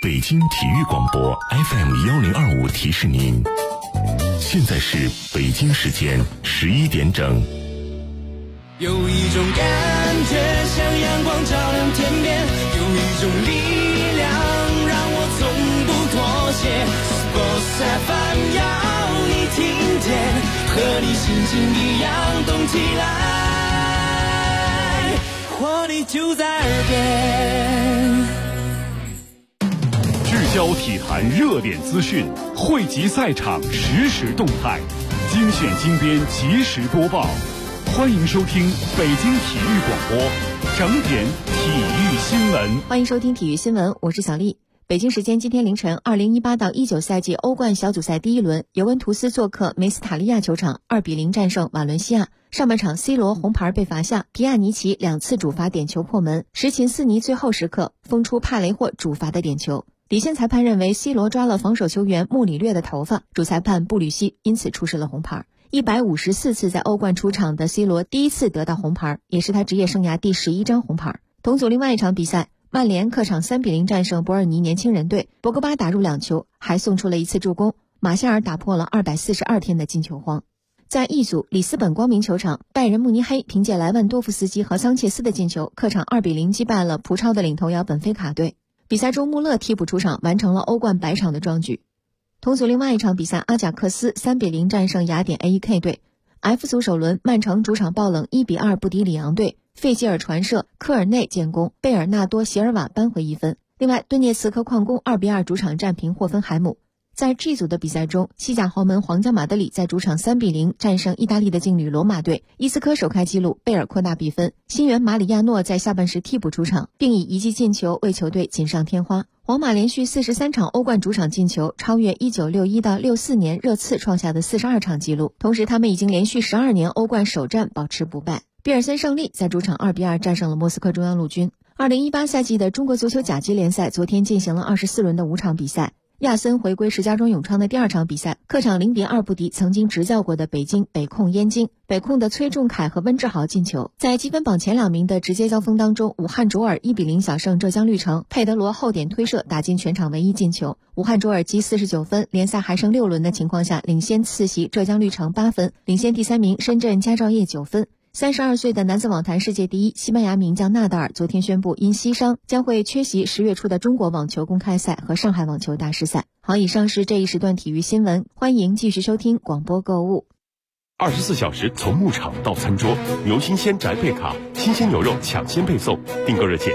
北京体育广播 FM1025提示您，现在是北京时间11点整。 有一种感觉像阳光照亮天边，有一种力量让我从不妥协。Sports FM 要你听见，和你心情一样动起来，活力就在耳边。 聚焦体坛热点资讯，汇集赛场实时动态，精选精编及时播报。欢迎收听北京体育广播整点体育新闻。 欢迎收听体育新闻，我是小丽。北京时间今天凌晨，2018到19赛季欧冠小组赛第一轮，尤文图斯做客梅斯塔利亚球场2-0战胜瓦伦西亚。上半场 C 罗红牌被罚下，皮亚尼奇2次主罚点球破门，什琴斯尼最后时刻封出帕雷霍主罚的点球。底线裁判认为 C 罗抓了防守球员穆里略的头发，主裁判布吕西因此出示了红牌。154次在欧冠出场的 C 罗第一次得到红牌，也是他职业生涯第11张红牌。同组另外一场比赛，曼联客场3-0战胜伯尔尼年轻人队，博格巴打入2球，还送出了1次助攻，马夏尔打破了242天的进球荒。在 E 组，里斯本光明球场，拜仁慕尼黑凭借莱万多夫斯基和桑切斯的进球，客场2-0击败了葡超的领头羊本菲卡队。比赛中穆勒替补出场，完成了欧冠100场的壮举。同组另外一场比赛，阿贾克斯3-0战胜雅典 AEK 队。F 组首轮，曼城主场爆冷1-2不敌里昂队，费吉尔传射，科尔内建功，贝尔纳多席尔瓦扳回1分。另外，顿涅茨克矿工2-2主场战平霍芬海姆。在 G 组的比赛中，西甲豪门皇家马德里在主场3-0战胜意大利的劲旅罗马队，伊斯科首开纪录，贝尔扩大比分。新援马里亚诺在下半时替补出场，并以1记进球为球队锦上添花。皇马连续43场欧冠主场进球，超越1961到64年热刺创下的42场纪录，同时他们已经连续12年欧冠首战保持不败。比尔森胜利在主场2-2战胜了莫斯科中央陆军。2018赛季的中国足球甲级联赛昨天进行了24轮的5场比赛。亚森回归石家庄永昌的第2场比赛，客场0-2不敌曾经执教过的北京北控燕京，北控的崔仲恺和温志豪进球。在积分榜前2名的直接交锋当中，武汉卓尔1-0小胜浙江绿城，佩德罗后点推射打进全场唯一进球。武汉卓尔积49分，联赛还剩6轮的情况下，领先次席浙江绿城8分，领先第3名深圳佳兆业9分。32岁的男子网坛世界第一西班牙名将纳达尔昨天宣布因膝伤将会缺席10月初的中国网球公开赛和上海网球大师赛。好，以上是这一时段体育新闻，欢迎继续收听广播购物。 24小时从牧场到餐桌，牛新鲜宅配卡，新鲜牛肉抢先配送。订购热线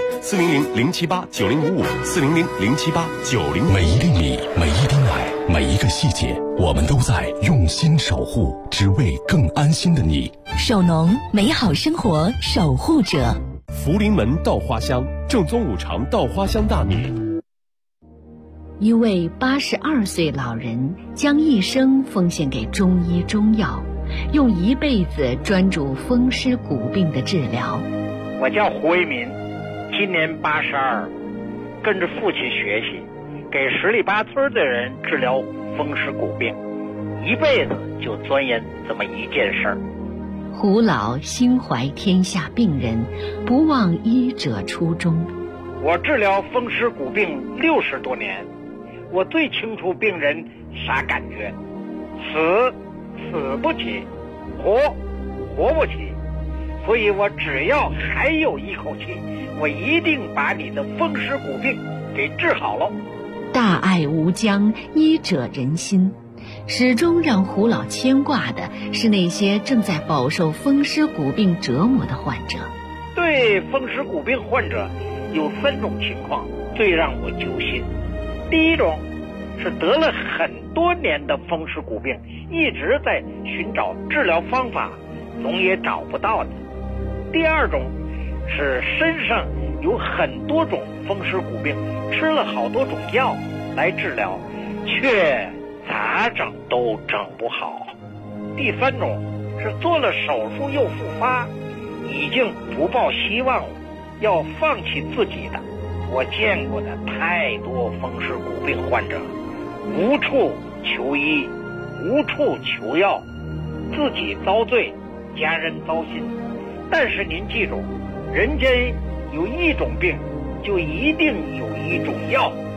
400-078-9055，400-078-9055。每一粒米，每一滴奶，每一个细节，我们都在用心守护，只为更安心的你。 守农，美好生活守护者。 福临门稻花香，正宗五常稻花香大米。 一位82岁老人将一生奉献给中医中药，用一辈子专注风湿骨病的治疗。 我叫胡为民，今年82，跟着父亲学习，给十里八村的人治疗风湿骨病，一辈子就钻研这么一件事儿。 胡老心怀天下病人，不忘医者初衷。 我治疗风湿骨病60多年，我最清楚病人啥感觉，死不起，活不起，所以我只要还有一口气，我一定把你的风湿骨病给治好了。 大爱无疆，医者仁心。始终让胡老牵挂的是那些正在饱受风湿骨病折磨的患者。 对风湿骨病患者有3种情况最让我揪心。第一种是得了很多年的风湿骨病，一直在寻找治疗方法，总也找不到的。第二种是身上有很多种风湿骨病，吃了好多种药来治疗，却咋整都整不好。第3种是做了手术又复发，已经不抱希望了，要放弃自己的。我见过的太多风湿骨病患者，无处求医，无处求药，自己遭罪，家人糟心。但是您记住，人间有一种病，就一定有一种药。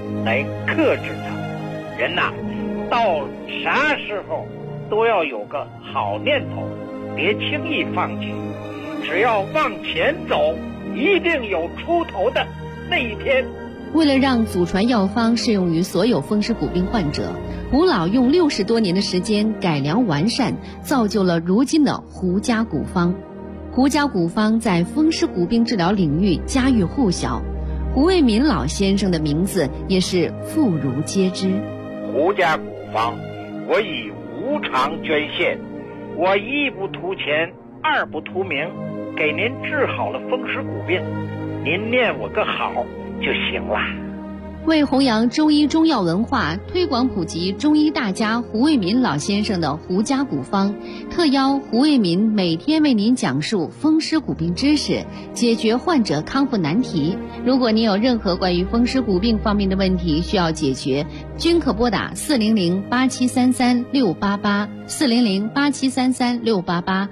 来克制它。人呐，到啥时候都要有个好念头，别轻易放弃。只要往前走，一定有出头的那一天。 为了让祖传药方适用于所有风湿骨病患者，胡老用60多年的时间改良完善，造就了如今的胡家古方。胡家古方在风湿骨病治疗领域家喻户晓，胡卫民老先生的名字也是妇孺皆知。 胡家古方，我以无偿捐献，我一不图钱，二不图名，给您治好了风湿骨病，您念我个好就行了。 为弘扬中医中药文化，推广普及中医大家胡卫民老先生的胡家古方，特邀胡卫民每天为您讲述风湿骨病知识，解决患者康复难题。如果您有任何关于风湿骨病方面的问题需要解决，均可拨打400-8733-688 400-8733-688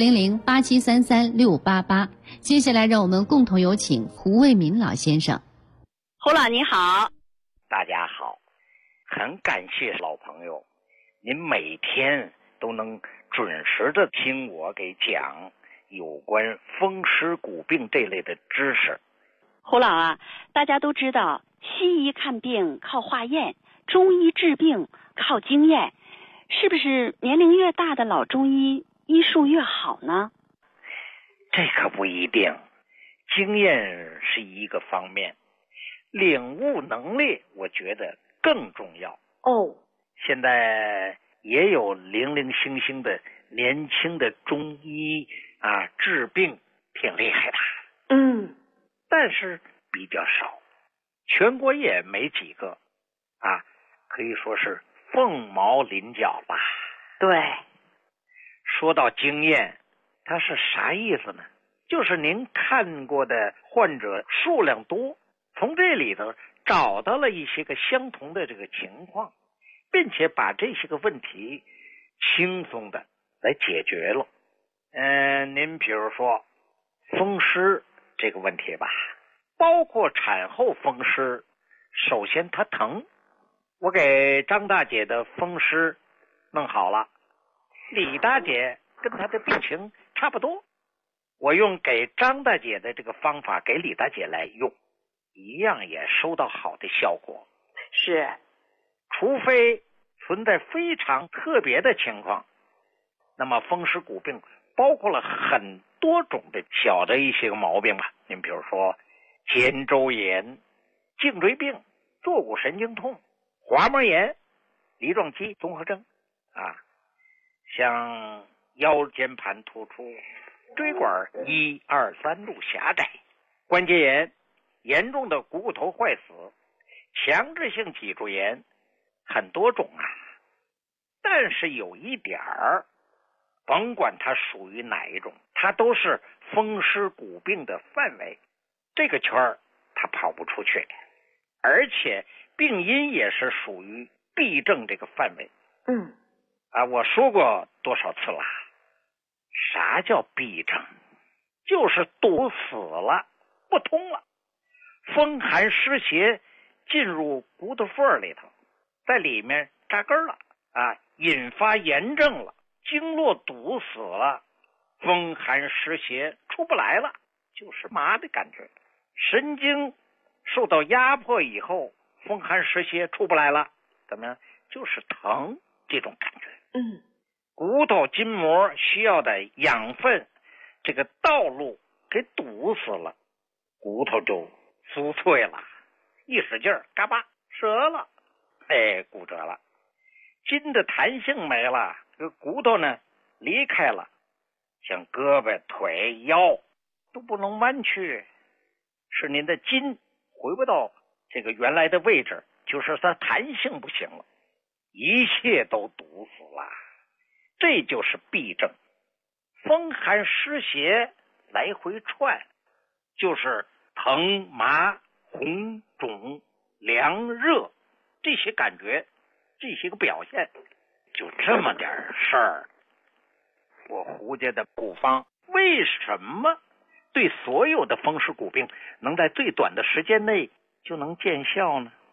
400-8733-688。接下来让我们共同有请胡卫民老先生。 胡老你好。 大家好，很感谢老朋友，您每天都能准时的听我给讲有关风湿骨病这类的知识。 胡老啊，大家都知道西医看病靠化验，中医治病靠经验，是不是年龄越大的老中医医术越好呢？ 这可不一定，经验是一个方面，领悟能力我觉得更重要。 哦， 现在也有零零星星的年轻的中医啊，治病挺厉害的。但是比较少，全国也没几个啊，可以说是凤毛麟角吧。 对， 说到经验，它是啥意思呢？就是您看过的患者数量多，从这里头找到了一些个相同的这个情况，并且把这些个问题轻松的来解决了。您比如说风湿这个问题吧，包括产后风湿，首先它疼，我给张大姐的风湿弄好了，李大姐跟她的病情差不多，我用给张大姐的这个方法给李大姐来用，一样也收到好的效果。 是， 除非存在非常特别的情况，那么风湿骨病包括了很多种的小的一些个毛病吧。您比如说肩周炎、颈椎病、坐骨神经痛、滑膜炎、梨状肌综合征啊，像腰间盘突出、椎管1、2、3路狭窄、关节炎、严重的股骨头坏死、强制性脊柱炎，很多种啊。但是有一点儿，甭管它属于哪一种，它都是风湿骨病的范围，这个圈儿它跑不出去，而且病因也是属于痹症这个范围。我说过多少次了，啥叫痹症？就是堵死了，不通了，风寒湿邪进入骨头缝里头，在里面扎根了啊，引发炎症了，经络堵死了，风寒湿邪出不来了，就是麻的感觉。神经受到压迫以后，风寒湿邪出不来了，怎么样？就是疼这种感觉。骨头筋膜需要的养分这个道路给堵死了，骨头就酥脆了，一使劲儿嘎巴折了，骨折了。筋的弹性没了，这个骨头呢离开了，像胳膊腿腰都不能弯曲，是您的筋回不到这个原来的位置，就是它弹性不行了，一切都堵死了，这就是痹症。风寒湿邪来回窜，就是疼麻红肿凉热这些感觉，这些个表现，就这么点事儿。我胡家的古方为什么对所有的风湿骨病能在最短的时间内就能见效呢？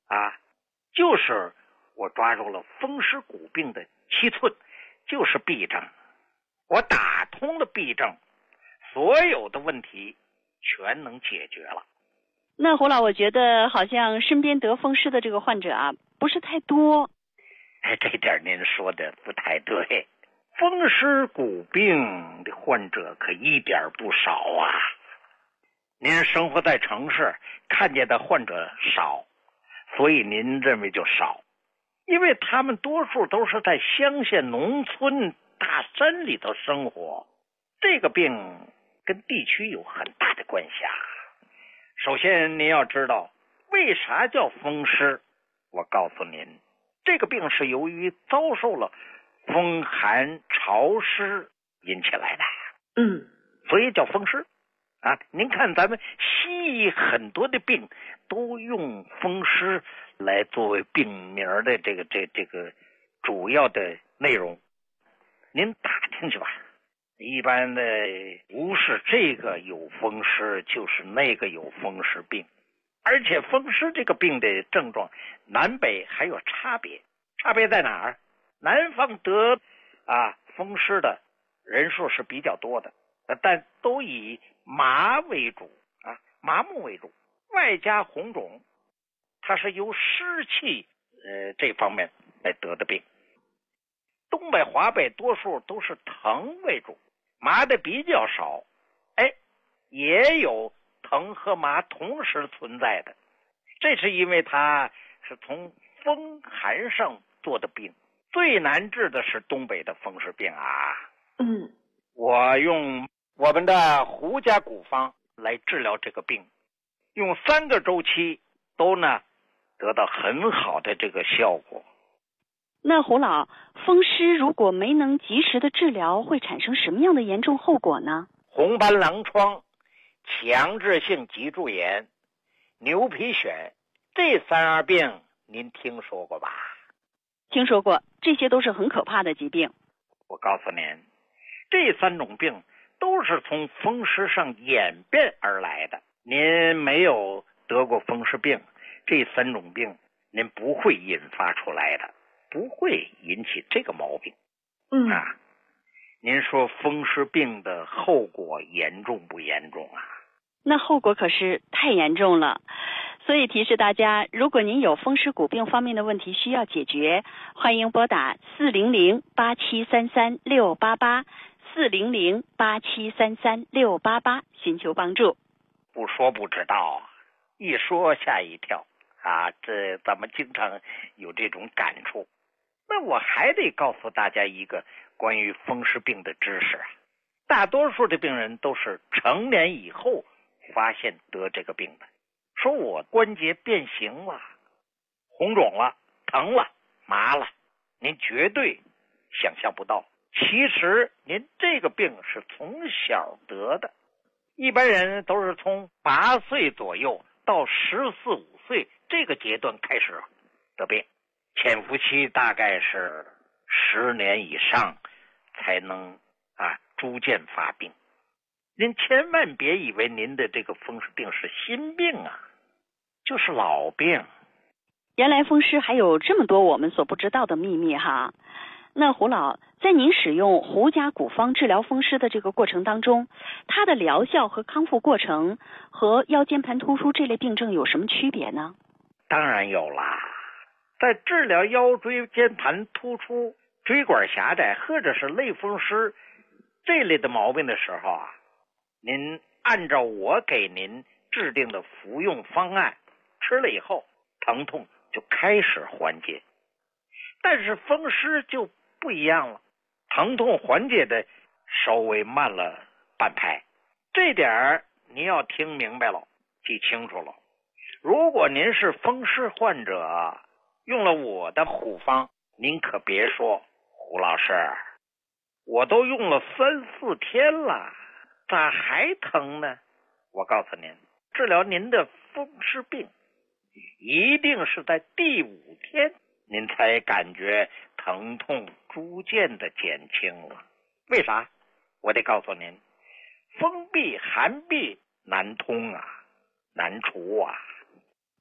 就是我抓住了风湿骨病的7寸，就是痹症。我打通了痹症，所有的问题全能解决了。 那胡老，我觉得好像身边得风湿的这个患者啊，不是太多。 这点您说的不太对，风湿骨病的患者可一点不少啊。您生活在城市，看见的患者少，所以您认为就少，因为他们多数都是在乡下、农村、大山里头生活，这个病跟地区有很大的关系啊。首先您要知道为啥叫风湿，我告诉您，这个病是由于遭受了风寒潮湿引起来的，所以叫风湿啊。您看咱们西医很多的病都用风湿来作为病名的这个主要的内容，您打听去吧。一般的不是这个有风湿就是那个有风湿病，而且风湿这个病的症状南北还有差别。差别在哪儿？南方得风湿的人数是比较多的，但都以麻为主麻木为主，外加红肿，它是由湿气这方面来得的病。东北华北多数都是疼为主，麻的比较少，也有疼和麻同时存在的，这是因为它是从风寒上做的病。最难治的是东北的风湿病啊。我用我们的胡家古方来治疗这个病，用3个周期都得到很好的这个效果。 那胡老，风湿如果没能及时的治疗，会产生什么样的严重后果呢？ 红斑狼疮、强制性脊柱炎、牛皮癣，这3样病您听说过吧？ 听说过，这些都是很可怕的疾病。 我告诉您，这3种病都是从风湿上演变而来的。您没有得过风湿病，这3种病您不会引发出来的，不会引起这个毛病。您说风湿病的后果严重不严重啊？ 那后果可是太严重了。所以提示大家，如果您有风湿骨病方面的问题需要解决，欢迎拨打400-8733-688 400-8733-688寻求帮助。 不说不知道，一说吓一跳这咱们经常有这种感触。那我还得告诉大家一个关于风湿病的知识大多数的病人都是成年以后发现得这个病的。说我关节变形了，红肿了，疼了，麻了，您绝对想象不到，其实您这个病是从小得的。一般人都是从8岁左右到14、15岁这个阶段开始得病，潜伏期大概是10年以上才能逐渐发病。您千万别以为您的这个风湿病是新病就是老病。 原来风湿还有这么多我们所不知道的秘密哈。那胡老，在您使用胡家古方治疗风湿的这个过程当中，它的疗效和康复过程和腰间盘突出这类病症有什么区别呢？ 当然有啦。在治疗腰椎间盘突出、椎管狭窄或者是类风湿这类的毛病的时候您按照我给您制定的服用方案吃了以后，疼痛就开始缓解。但是风湿就不一样了，疼痛缓解的稍微慢了半拍。这点您要听明白了，记清楚了。如果您是风湿患者，用了我的虎方，您可别说胡老师，我都用了3、4天了，咋还疼呢？我告诉您，治疗您的风湿病一定是在第5天您才感觉疼痛逐渐的减轻了。为啥？我得告诉您，风痹寒痹难通难除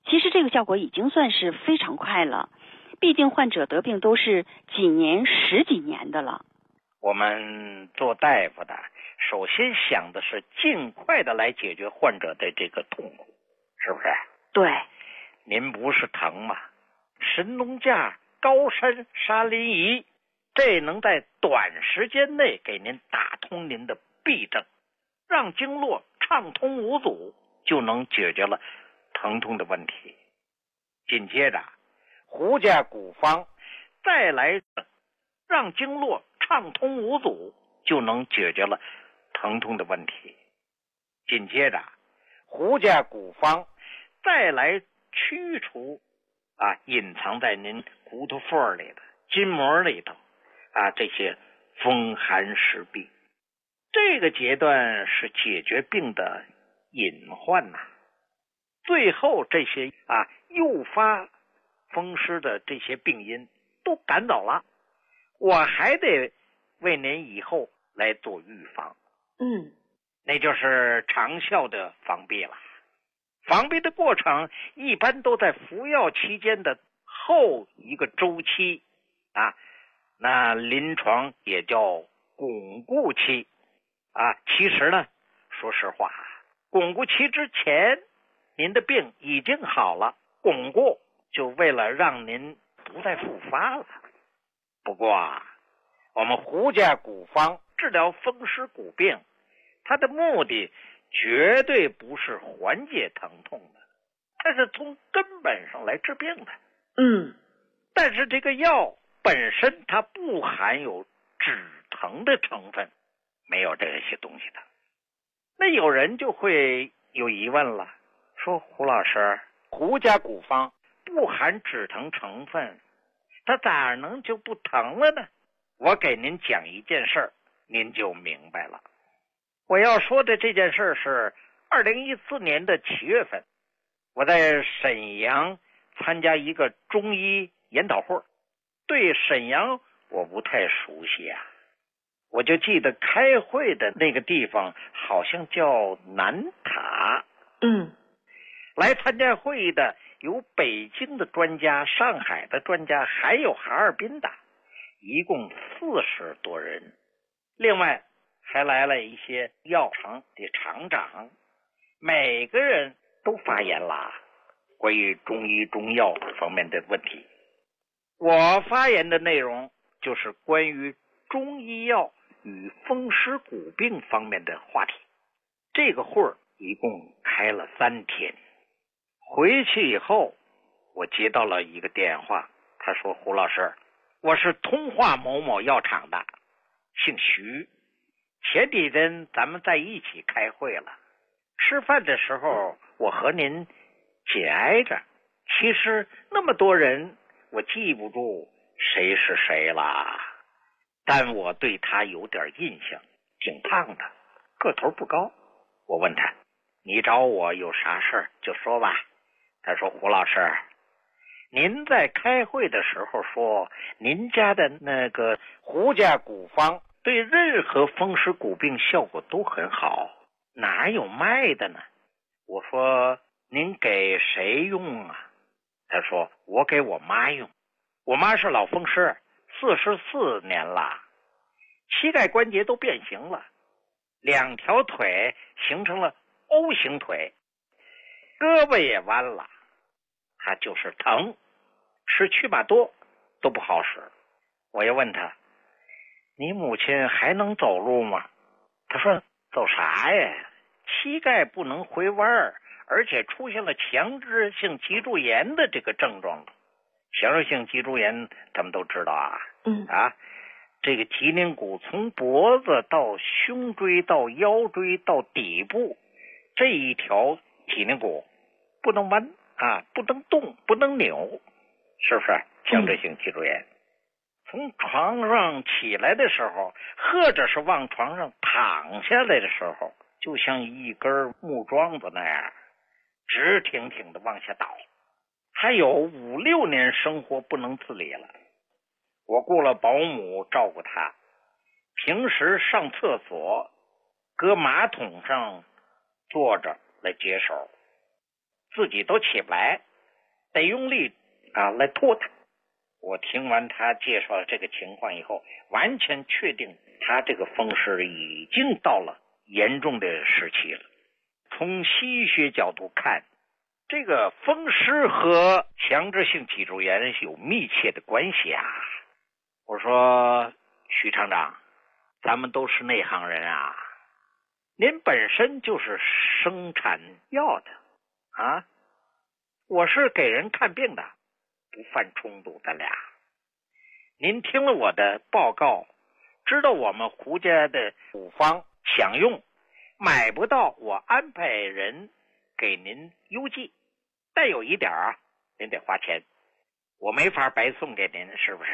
其实这个效果已经算是非常快了，毕竟患者得病都是几年、10几年的了。 我们做大夫的，首先想的是尽快的来解决患者的这个痛苦，是不是？ 对。 您不是疼吗？神农架、高山沙林仪，这能在短时间内给您打通您的痹症，让经络畅通无阻，就能解决了疼痛的问题。紧接着胡家古方再来让经络畅通无阻，就能解决了疼痛的问题。紧接着胡家古方再来驱除隐藏在您骨头缝里的筋膜里头这些风寒湿痹。这个阶段是解决病的隐患呐。最后这些诱发风湿的这些病因都赶走了，我还得为您以后来做预防。那就是长效的防痹了。防痹的过程一般都在服药期间的后一个周期那临床也叫巩固期其实呢，说实话，巩固期之前您的病已经好了，巩固就为了让您不再复发了。不过我们胡家古方治疗风湿骨病，它的目的绝对不是缓解疼痛的，它是从根本上来治病的。但是这个药本身它不含有止疼的成分，没有这些东西的。那有人就会有疑问了，说胡老师，胡家古方不含止疼成分，它咋能就不疼了呢？我给您讲一件事儿，您就明白了。我要说的这件事是2014年的7月份，我在沈阳参加一个中医研讨会。对沈阳我不太熟悉我就记得开会的那个地方好像叫南塔。来参加会议的有北京的专家、上海的专家，还有哈尔滨的，一共40多人。另外还来了一些药厂的厂长，每个人都发言了关于中医中药方面的问题。我发言的内容就是关于中医药与风湿骨病方面的话题。这个会儿一共开了3天。回去以后，我接到了一个电话，他说，胡老师，我是通化某某药厂的，姓徐，前几天咱们在一起开会了，吃饭的时候我和您紧挨着，其实那么多人我记不住谁是谁啦，但我对他有点印象，挺胖的，个头不高。我问他，你找我有啥事儿就说吧。他说，胡老师，您在开会的时候说您家的那个胡家古方对任何风湿骨病效果都很好，哪有卖的呢？我说，您给谁用啊？他说，我给我妈用。我妈是老风湿，44年了，膝盖关节都变形了，2条腿形成了 O 型腿，胳膊也弯了，他就是疼，吃曲马多都不好使。我又问他，你母亲还能走路吗？他说，走啥呀，膝盖不能回弯，而且出现了强制性脊柱炎的这个症状了。强制性脊柱炎他们都知道这个脊梁骨从脖子到胸椎到腰椎到底部，这一条脊梁骨不能弯不能动，不能扭，是不是强制性脊柱炎？从床上起来的时候，或者是往床上躺下来的时候，就像一根木桩子那样直挺挺的往下倒。还有5、6年生活不能自理了。我雇了保姆照顾他，平时上厕所搁马桶上坐着来解手，自己都起不来， 得用力来拖它。我听完他介绍这个情况以后，完全确定他这个风湿已经到了严重的时期了。从西医学角度看，这个风湿和强直性脊柱炎有密切的关系啊。我说徐厂长，咱们都是内行人啊，您本身就是生产药的啊，我是给人看病的，不犯冲突的俩。您听了我的报告，知道我们胡家的古方想用，买不到，我安排人给您邮寄，但有一点您得花钱，我没法白送给您，是不是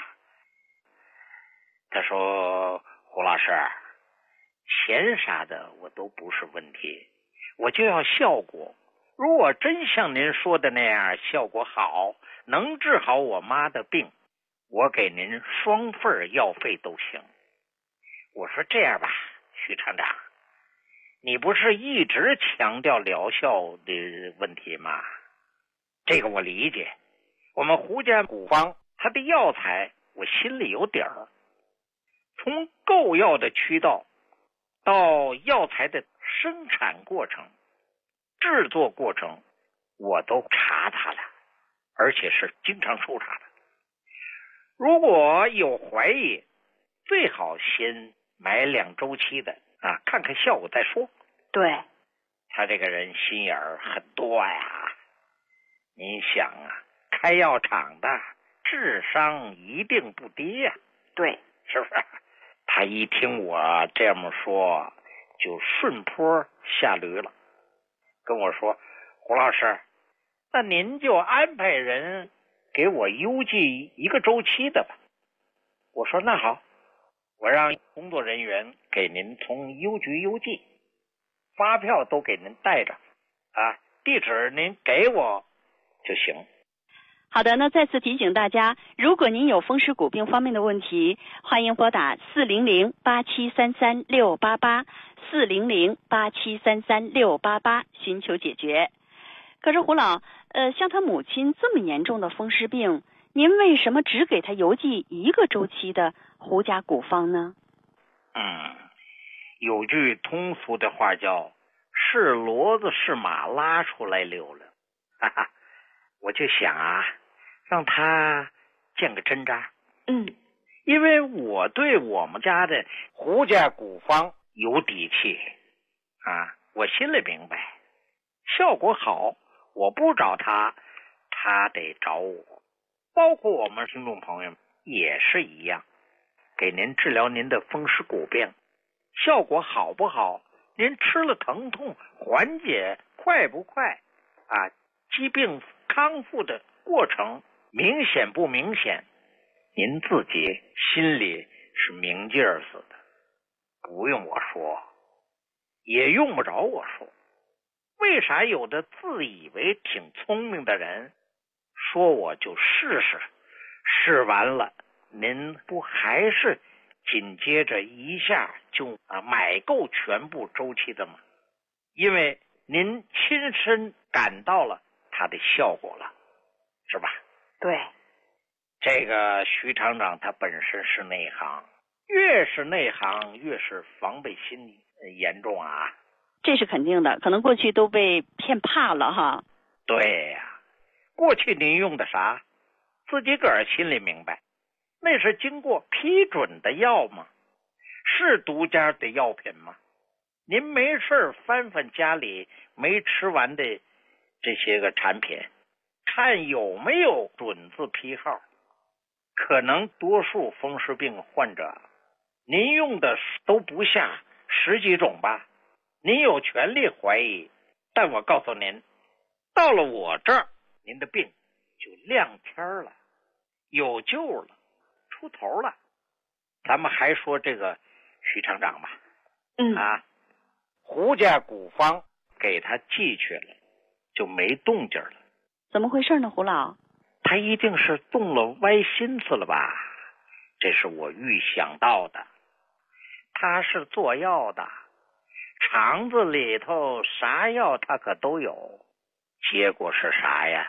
他说胡老师，钱啥的我都不是问题，我就要效果。如果真像您说的那样效果好，能治好我妈的病，我给您双份药费都行。我说这样吧，徐厂长，你不是一直强调疗效的问题吗？这个我理解，我们胡家古方它的药材我心里有底儿，从购药的渠道到药材的生产过程、制作过程，我都查它了，而且是经常抽查的。如果有怀疑，最好先买2周期的看看效果再说。 对， 他这个人心眼儿很多呀。您想开药厂的智商一定不低呀。 对， 是不是？他一听我这么说，就顺坡下驴了，跟我说：“胡老师，那您就安排人给我邮寄1个周期的吧。”我说那好，我让工作人员给您从邮局邮寄，发票都给您带着地址您给我就行。 好的，那再次提醒大家，如果您有风湿骨病方面的问题，欢迎拨打400-8733-688 400-8733-688寻求解决。可是胡老，像他母亲这么严重的风湿病，您为什么只给他邮寄1个周期的胡家古方呢？ 有句通俗的话叫是骡子是马拉出来溜了，我就想让他见个真章。因为我对我们家的胡家古方有底气我心里明白，效果好，我不找他，他得找我。包括我们听众朋友也是一样，给您治疗您的风湿骨病，效果好不好，您吃了疼痛缓解快不快疾病康复的过程明显不明显，您自己心里是明镜似的，不用我说，也用不着我说。为啥有的自以为挺聪明的人说我就试试，试完了您不还是紧接着一下就买够全部周期的吗？因为您亲身感到了它的效果了，是吧？ 对， 这个徐厂长他本身是内行，越是内行越是防备心严重这是肯定的，可能过去都被骗怕了哈。 对呀，过去您用的啥，自己个儿心里明白，那是经过批准的药吗？是独家的药品吗？您没事翻翻家里没吃完的这些个产品，看有没有准字批号。可能多数风湿病患者您用的都不下10几种吧，您有权利怀疑，但我告诉您，到了我这儿，您的病就亮天了，有救了，出头了。咱们还说这个徐厂长吧，胡家古方给他寄去了，就没动静了。 怎么回事呢，胡老？ 他一定是动了歪心思了吧？这是我预想到的。他是做药的，肠子里头啥药他可都有。结果是啥呀？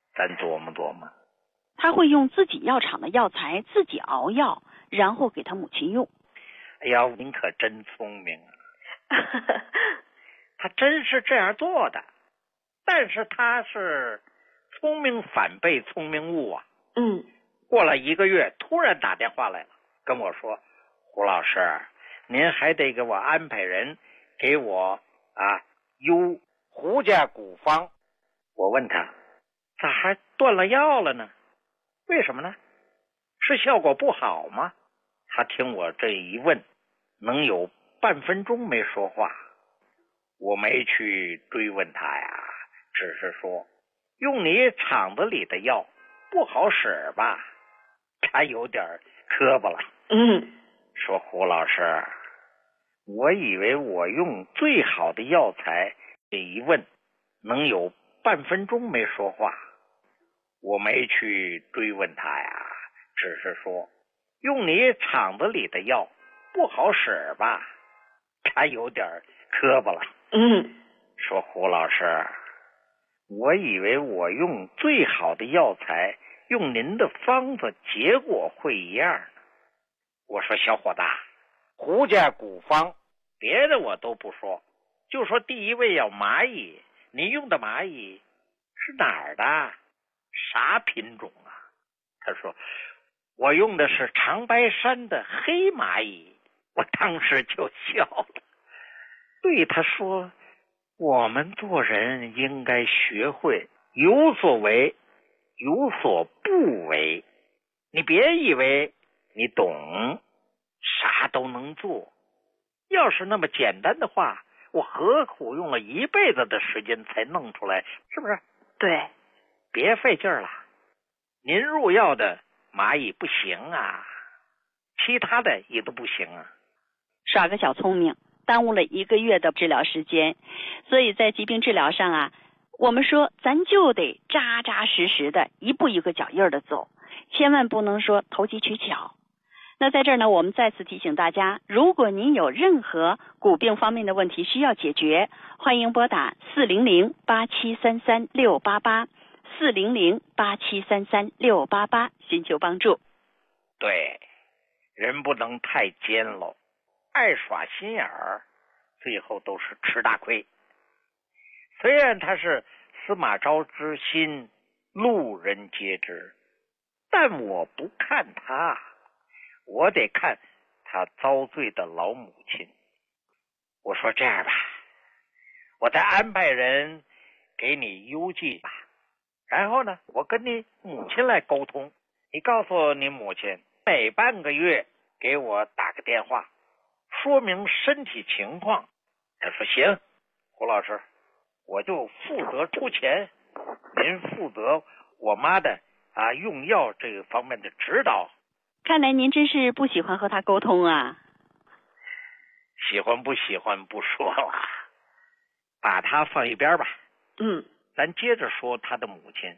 咱琢磨琢磨。 他会用自己药厂的药材自己熬药，然后给他母亲用。 哎呀，您可真聪明啊！他真是这样做的，但是他是聪明反被聪明误啊。过了1个月，突然打电话来了，跟我说：“胡老师，您还得给我安排人给我邮胡家古方。”我问他，咋还断了药了呢？为什么呢？是效果不好吗？他听我这一问，能有半分钟没说话。我没去追问他呀，只是说用你厂子里的药不好使吧。他有点磕巴了。说胡老师，我以为我用最好的药材。这一问能有半分钟没说话。我没去追问他呀，只是说用你厂子里的药不好使吧。他有点磕巴了。说胡老师，我以为我用最好的药材，用您的方子，结果会一样呢。我说小伙子，胡家古方别的我都不说，就说第一味药蚂蚁，你用的蚂蚁是哪儿的？啥品种啊？他说我用的是长白山的黑蚂蚁。我当时就笑了，对他说，我们做人应该学会有所为，有所不为。你别以为你懂，啥都能做。要是那么简单的话，我何苦用了1辈子的时间才弄出来，是不是？ 对， 别费劲了。您入药的蚂蚁不行啊，其他的也都不行啊。 耍个小聪明，耽误了1个月的治疗时间。所以在疾病治疗上啊，我们说咱就得扎扎实实的，一步一个脚印的走，千万不能说投机取巧。那在这儿呢，我们再次提醒大家，如果您有任何骨病方面的问题需要解决，欢迎拨打400-8733-688 400-8733-688寻求帮助。 对，人不能太奸喽，爱耍心眼儿，最后都是吃大亏。虽然他是司马昭之心，路人皆知，但我不看他，我得看他遭罪的老母亲。我说这样吧，我再安排人给你邮寄吧，然后呢，我跟你母亲来沟通，你告诉你母亲，每半个月给我打个电话，说明身体情况。他说行，胡老师，我就负责出钱，您负责我妈的用药这个方面的指导。 看来您真是不喜欢和他沟通啊。 喜欢不喜欢不说了，把他放一边吧。咱接着说他的母亲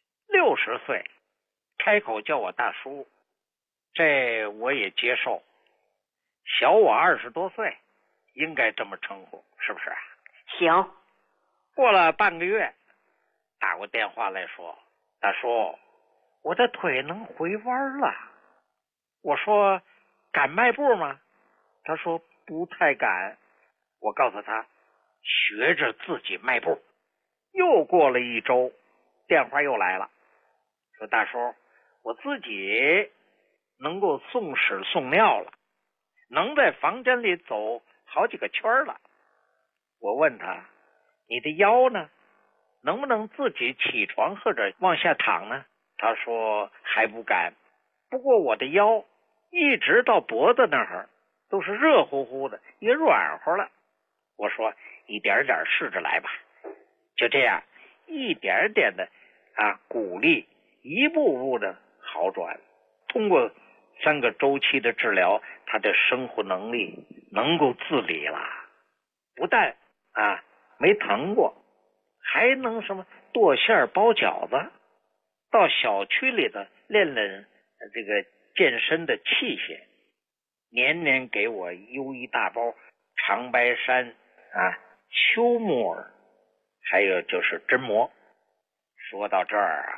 ，60岁，开口叫我大叔，这我也接受，小我20多岁，应该这么称呼，是不是？ 行。 过了半个月，打过电话来说，大叔，我的腿能回弯了。我说敢迈步吗？他说不太敢。我告诉他学着自己迈步。又过了1周，电话又来了，说大叔，我自己能够送屎送尿了，能在房间里走好几个圈了。我问他，你的腰呢？能不能自己起床或者往下躺呢？他说还不敢，不过我的腰一直到脖子那儿都是热乎乎的，也软和了。我说一点点试着来吧。就这样一点点的鼓励，一步步的好转。通过3个周期的治疗，他的生活能力能够自理了，不但没疼过，还能什么剁馅包饺子，到小区里的练练这个健身的器械，年年给我邮一大包长白山秋木耳，还有就是针蘑。说到这儿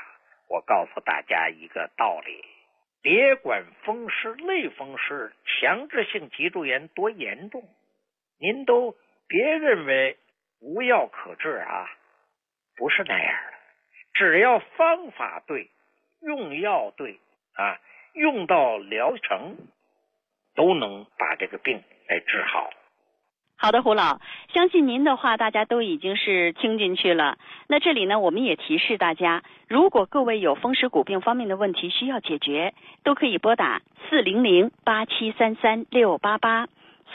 我告诉大家一个道理，别管风湿、类风湿、强制性脊柱炎多严重，您都别认为无药可治啊，不是那样的。只要方法对，用药对啊，用到疗程，都能把这个病来治好。 好的，胡老，相信您的话大家都已经是听进去了。那这里呢，我们也提示大家，如果各位有风湿骨病方面的问题需要解决，都可以拨打400-8733-688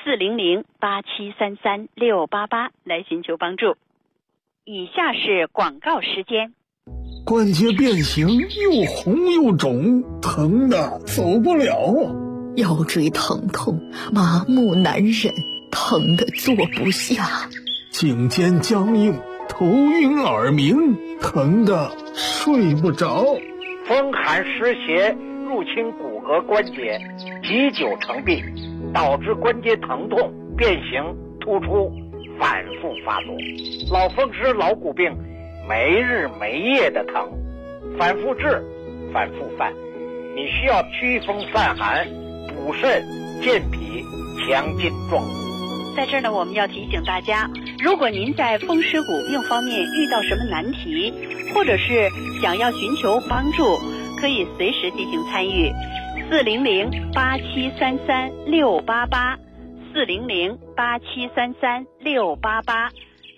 400-8733-688来寻求帮助。以下是广告时间。 关节变形，又红又肿，疼的走不了啊！ 腰椎疼痛，麻木难忍，疼得坐不下； 颈肩僵硬，头晕耳鸣，疼得睡不着； 风寒湿邪入侵骨骼关节，积久成病，导致关节疼痛、变形、突出，反复发作。老风湿、老骨病，没日没夜的疼，反复治，反复犯。你需要驱风散寒、补肾、健脾、强筋壮骨。 在这儿呢，我们要提醒大家，如果您在风湿骨病方面遇到什么难题，或者是想要寻求帮助，可以随时进行参与。400-8733-688 400-8733-688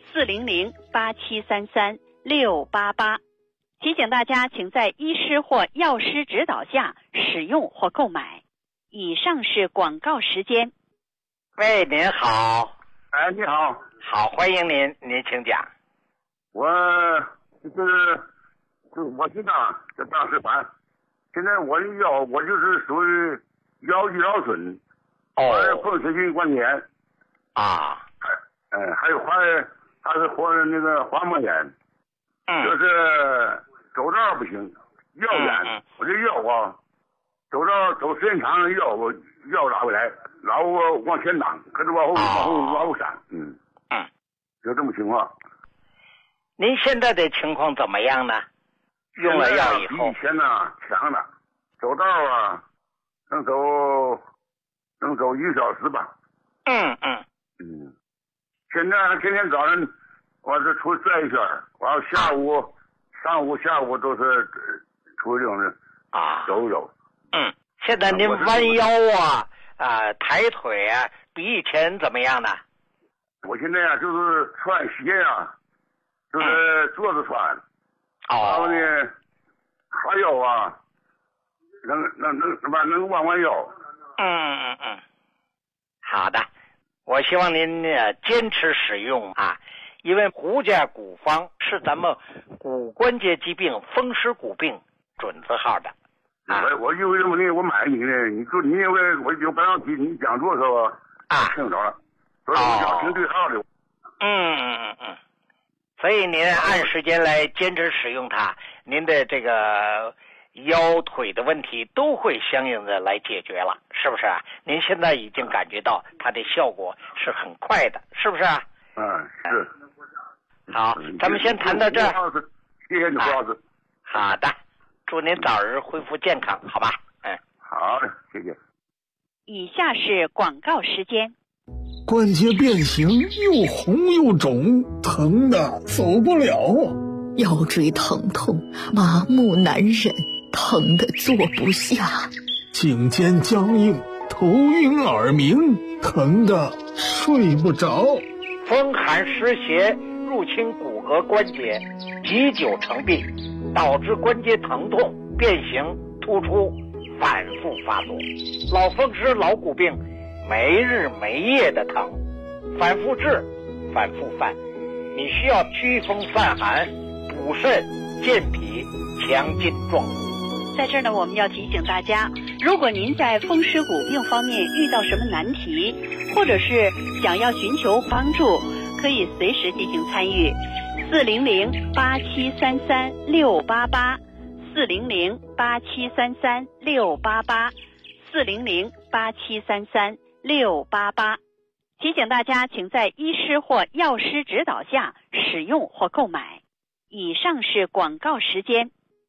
400-8733-688。提醒大家，请在医师或药师指导下使用或购买。以上是广告时间。 喂，您好。 哎，你好。 好，欢迎您，您请讲。 我现在在当师范，现在我的腰，我就是属于腰肌劳损，风湿性关节炎啊， 还有还是那个滑膜炎，就是走道不行，腰炎，我这腰啊，走时间长了腰拉不来，老往前挡，可是往后闪，就这么情况。 您现在的情况怎么样呢？用了药以后， 比以前呢强了，走道啊能走1个小时吧。现在天天早上我是出去转一圈，完了上午下午都是出去走一走。 现在您弯腰抬腿啊，比以前怎么样呢？ 我现在就是穿鞋就是坐着穿。然后呢，还有能弯弯腰。 好的，我希望您坚持使用因为胡家骨方是咱们骨关节疾病、风湿骨病准字号的。 我因为什么呢？我买你呢，你因为我有半导体，你讲座的时候听着了，所以我想听对号的。 所以您按时间来坚持使用它，您的这个腰腿的问题都会相应的来解决了，是不是啊？您现在已经感觉到它的效果是很快的，是不是啊？ 是。 好，咱们先谈到这儿。 谢谢你，胡老师。 好的，祝您早日恢复健康，好吧？ 好的，谢谢。 以下是广告时间。 关节变形，又红又肿，疼的走不了啊！ 腰椎疼痛，麻木难忍，疼得坐不下； 颈肩僵硬，头晕耳鸣，疼得睡不着； 风寒湿邪入侵骨骼关节，积久成病，导致关节疼痛、变形、突出，反复发作。老风湿、老骨病，没日没夜的疼，反复治，反复犯。你需要驱风散寒、补肾、健脾、强筋壮骨。 在这儿呢，我们要提醒大家，如果您在风湿骨病方面遇到什么难题，或者是想要寻求帮助，可以随时进行参与。400-8733-688 400-8733-688 400-8733-688。提醒大家，请在医师或药师指导下使用或购买。以上是广告时间。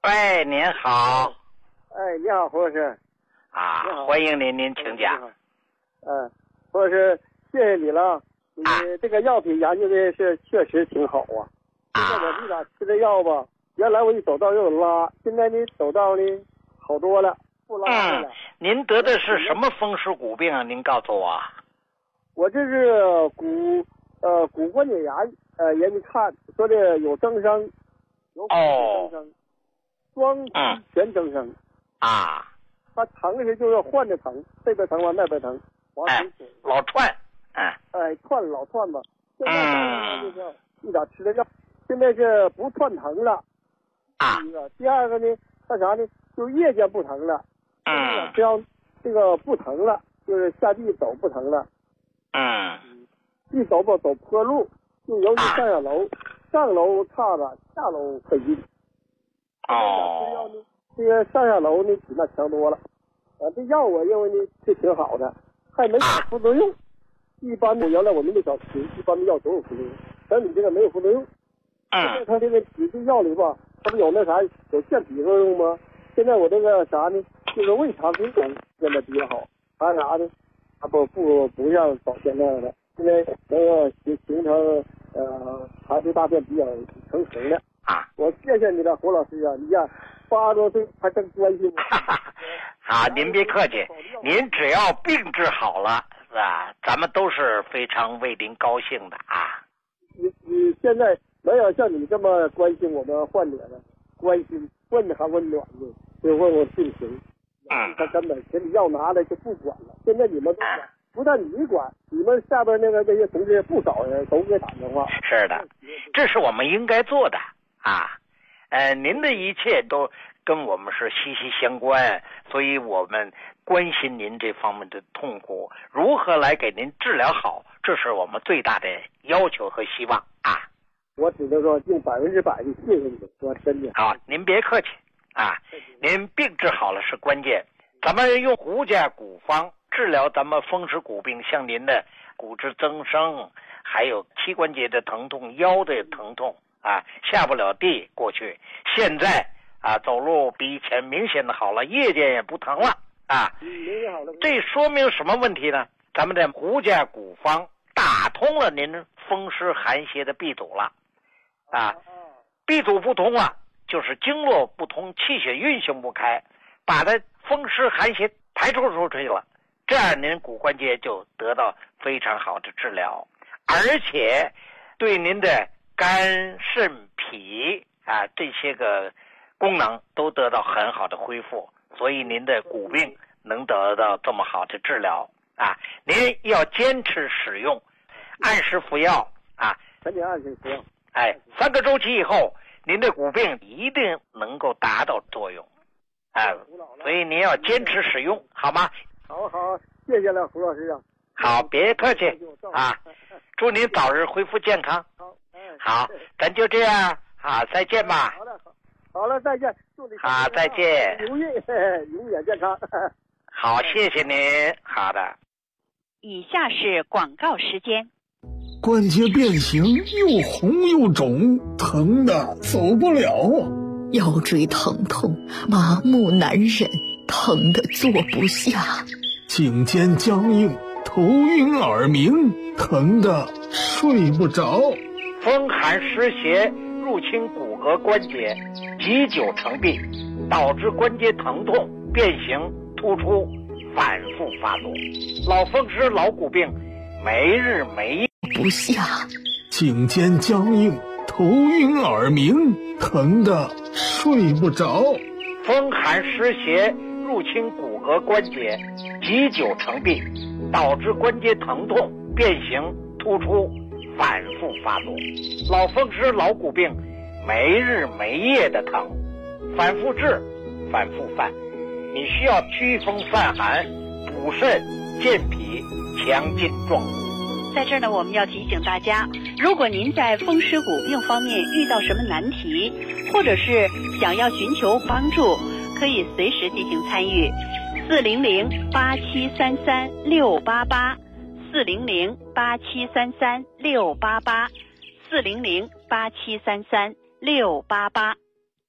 喂，您好。 哎，你好，胡老师。 啊，欢迎您，您请讲。 胡老师，谢谢你了。你这个药品研究的是确实挺好啊。现在我这俩吃的药吧，原来我一走道就有拉，现在呢走道呢好多了，不拉了。 您得的是什么风湿骨病啊？您告诉我。 我这是骨关节炎，人家看说的有增生，有增生，双期全增生。 啊。 他疼时就是换着疼，这边疼完那边疼， 老串。 串老串吧。现在就是一点吃的药，现在是不串疼了。第二个呢，干啥呢？就夜间不疼了。只要这个不疼了，就是下地走不疼了。一走吧，走坡路，就尤其上下楼，上楼差了，下楼费劲。吃药呢，这个上下楼呢比那强多了。这药我认为呢是挺好的，还没啥副作用。一般的原来我们那小吃，一般的药都有副作用，但你这个没有副作用。他这个指定药里吧，它不有那啥有健脾作用吗？现在我这个啥呢，就是胃肠菌种现在比较好，还啥呢？不像早先那样的，现在能够形成排出大便比较成型的。我谢谢你了，胡老师啊！你呀，80多岁还真关心我。 好，您别客气，您只要病治好了，是吧？咱们都是非常为您高兴的啊。 你现在没有像你这么关心我们患者的，关心问的还温暖的，就问我病情。他根本给你药拿来就不管了。现在你们都管，不但你管，你们下边这些同志不少人都给打电话。 是的，这是我们应该做的啊。您的一切都跟我们是息息相关，所以我们关心您这方面的痛苦，如何来给您治疗好，这是我们最大的要求和希望啊。 我只能说用100%的谢谢你，说真的。 好，您别客气啊，您病治好了是关键。咱们用胡家骨方治疗咱们风湿骨病，像您的骨质增生，还有膝关节的疼痛、腰的疼痛啊，下不了地过去，现在啊走路比以前明显的好了，夜间也不疼了啊。这说明什么问题呢？咱们的胡家骨方打通了您风湿寒邪的闭阻了啊，闭阻不通啊，就是经络不通，气血运行不开，把它风湿寒邪排出去了，这样您骨关节就得到非常好的治疗，而且对您的肝肾脾啊这些个功能都得到很好的恢复，所以您的骨病能得到这么好的治疗啊！您要坚持使用，按时服药啊， 赶紧按时服药。 3个周期以后，您的骨病一定能够达到作用，所以您要坚持使用，好吗？ 好，谢谢了，胡老师啊。 好，别客气啊！祝您早日恢复健康。好，咱就这样，好，再见吧。 好了，再见，祝你好，再见， 永远健康。 好，谢谢您。好的。 以下是广告时间。 关节变形，又红又肿，疼的走不了啊！ 腰椎疼痛，麻木难忍，疼的坐不下； 颈肩僵硬，头晕耳鸣，疼的睡不着； 风寒湿邪入侵骨骼关节，积久成病，导致关节疼痛、变形、突出，反复发作。老风湿、老骨病，没日没夜不下； 颈肩僵硬，头晕耳鸣，疼的睡不着； 风寒湿邪入侵骨骼关节，积久成病，导致关节疼痛、变形、突出，反复发作。老风湿、老骨病，没日没夜的疼，反复治，反复犯。你需要祛风散寒、补肾、健脾、强筋壮骨。 在这儿呢，我们要提醒大家，如果您在风湿骨病方面遇到什么难题，或者是想要寻求帮助，可以随时进行参与。400-8733-688 400-8733-688 400-8733-688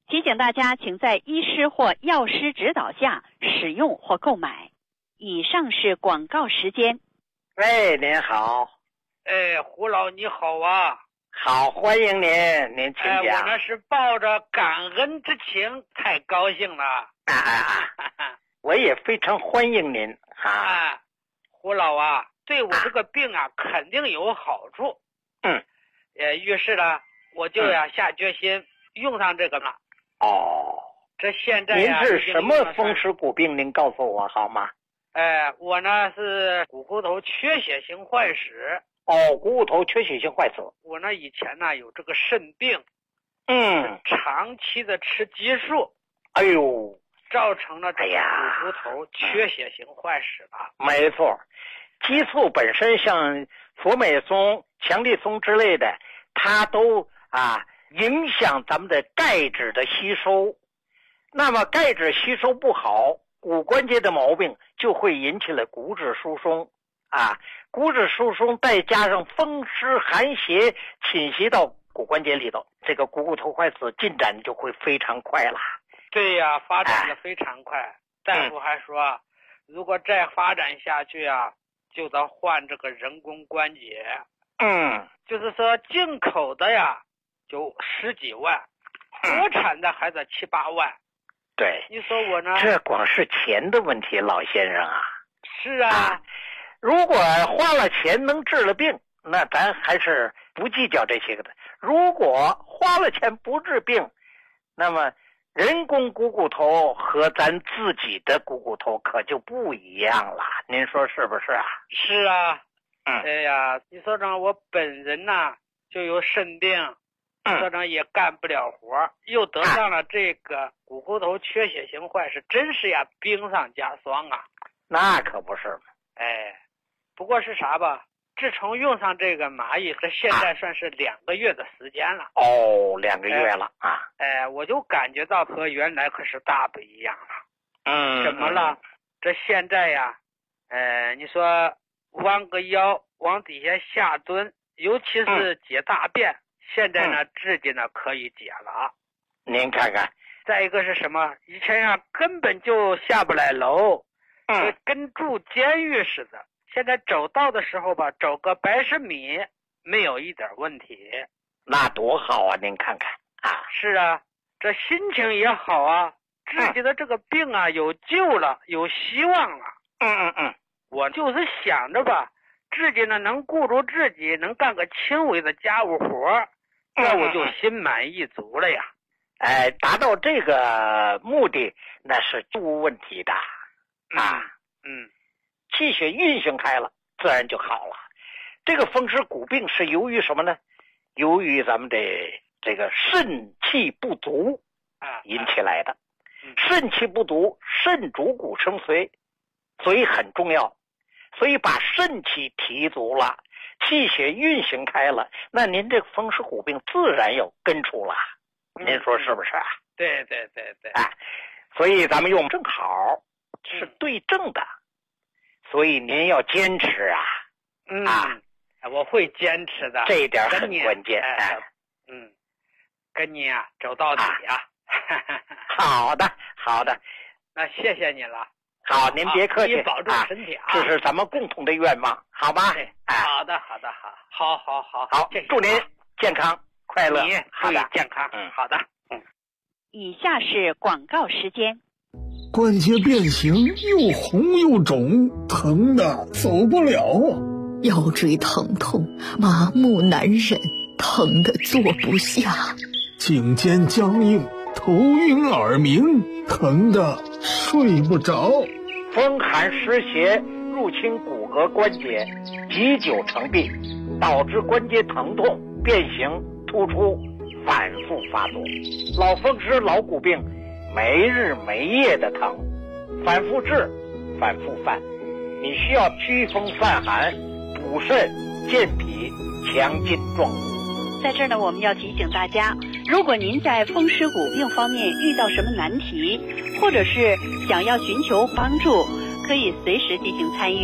提醒大家，请在医师或药师指导下使用或购买。以上是广告时间。 喂，您好。 胡老你好啊。 好，欢迎您请讲。 我那是抱着感恩之情，太高兴了。 我也非常欢迎您啊。 胡老啊，对我这个病啊，肯定有好处。于是呢，我就下决心用上这个了。这现在您是什么风湿骨病？您告诉我好吗？ 我呢是股骨头缺血性坏死。 股骨头缺血性坏死。 我呢以前呢有这个肾病，长期的吃激素，造成了这个股骨头缺血性坏死了。 没错，激素本身像佛美松、强力松之类的，它都影响咱们的钙质的吸收。那么钙质吸收不好，骨关节的毛病就会引起了骨质疏松骨质疏松再加上风湿寒邪侵袭到骨关节里头，这个股骨头坏死进展就会非常快了。 对呀，发展的非常快。大夫还说，如果再发展下去就得换这个人工关节。就是说进口的就10几万，国产的还得7、8万。 对， 你说我呢？ 这光是钱的问题，老先生啊。 是啊。 如果花了钱能治了病，那咱还是不计较这些个的。如果花了钱不治病，那么人工股骨头和咱自己的股骨头可就不一样了。您说是不是啊？ 是啊。你说长我本人呢就有肾病，所长也干不了活，又得上了这个股骨头缺血性坏死，真是冰上加霜啊。 那可不是嘛。 不过是啥吧，自从用上这个蚂蚁，这现在算是2个月的时间了。 2个月了我就感觉到和原来可是大不一样了。怎么了？这现在你说弯个腰往底下下蹲，尤其是解大便，现在呢自己呢可以解了。 您看看。 再一个是什么？以前根本就下不来楼，跟住监狱似的。现在走道的时候吧，走个100米没有一点问题。 那多好啊！您看看是啊，这心情也好啊，自己的这个病有救了，有希望了。我就是想着吧，自己呢能顾住自己，能干个轻微的家务活，那我就心满意足了呀。 达到这个目的那是无问题的气血运行开了，自然就好了。这个风湿骨病是由于什么呢？由于咱们这个肾气不足引起来的。肾气不足，肾主骨生髓，所以很重要。所以把肾气提足了，气血运行开了，那您这个风湿骨病自然有根除了。您说是不是啊？ 对。 所以咱们用正好是对症的。所以您要坚持我会坚持的， 这一点很关键。 跟你走到底好的， 那谢谢你了。 好，您别客气， 你保重身体这是咱们共同的愿望，好吧？ 好的， 好，祝您健康快乐， 你注意健康。好的。 以下是广告时间。 关节变形，又红又肿，疼的走不了啊！ 腰椎疼痛，麻木难忍，疼得坐不下； 颈肩僵硬，头晕耳鸣，疼得睡不着； 风寒湿邪入侵骨骼关节，积久成病，导致关节疼痛、变形、突出，反复发作。老风湿、老骨病没日没夜的疼，反复治，反复犯，你需要祛风散寒、补肾健脾、强筋壮骨。 在这儿呢，我们要提醒大家，如果您在风湿骨病方面遇到什么难题，或者是想要寻求帮助，可以随时进行参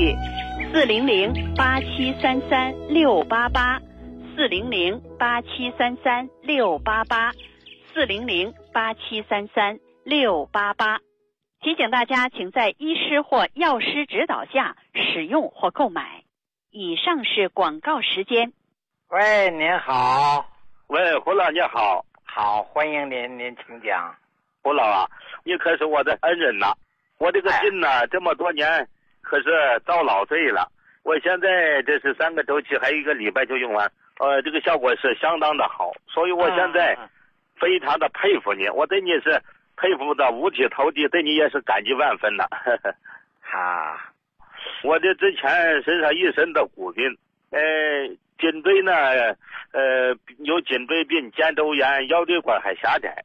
与。400-8733-688，400-8733-688，400 8733-688。提醒大家，请在医师或药师指导下使用或购买。以上是广告时间。 喂，您好。 喂，胡老你好。 好，欢迎您，您请讲。 胡老啊，你可是我的恩人呐！我这个病呢，这么多年可是遭老罪了。我现在这是3个周期，还有1个礼拜就用完，这个效果是相当的好，所以我现在非常的佩服你，我对你是佩服的五体投地，对你也是感激万分的。 啊， 我这之前身上一身的骨病，颈椎呢，有颈椎病、肩周炎、腰椎管还狭窄。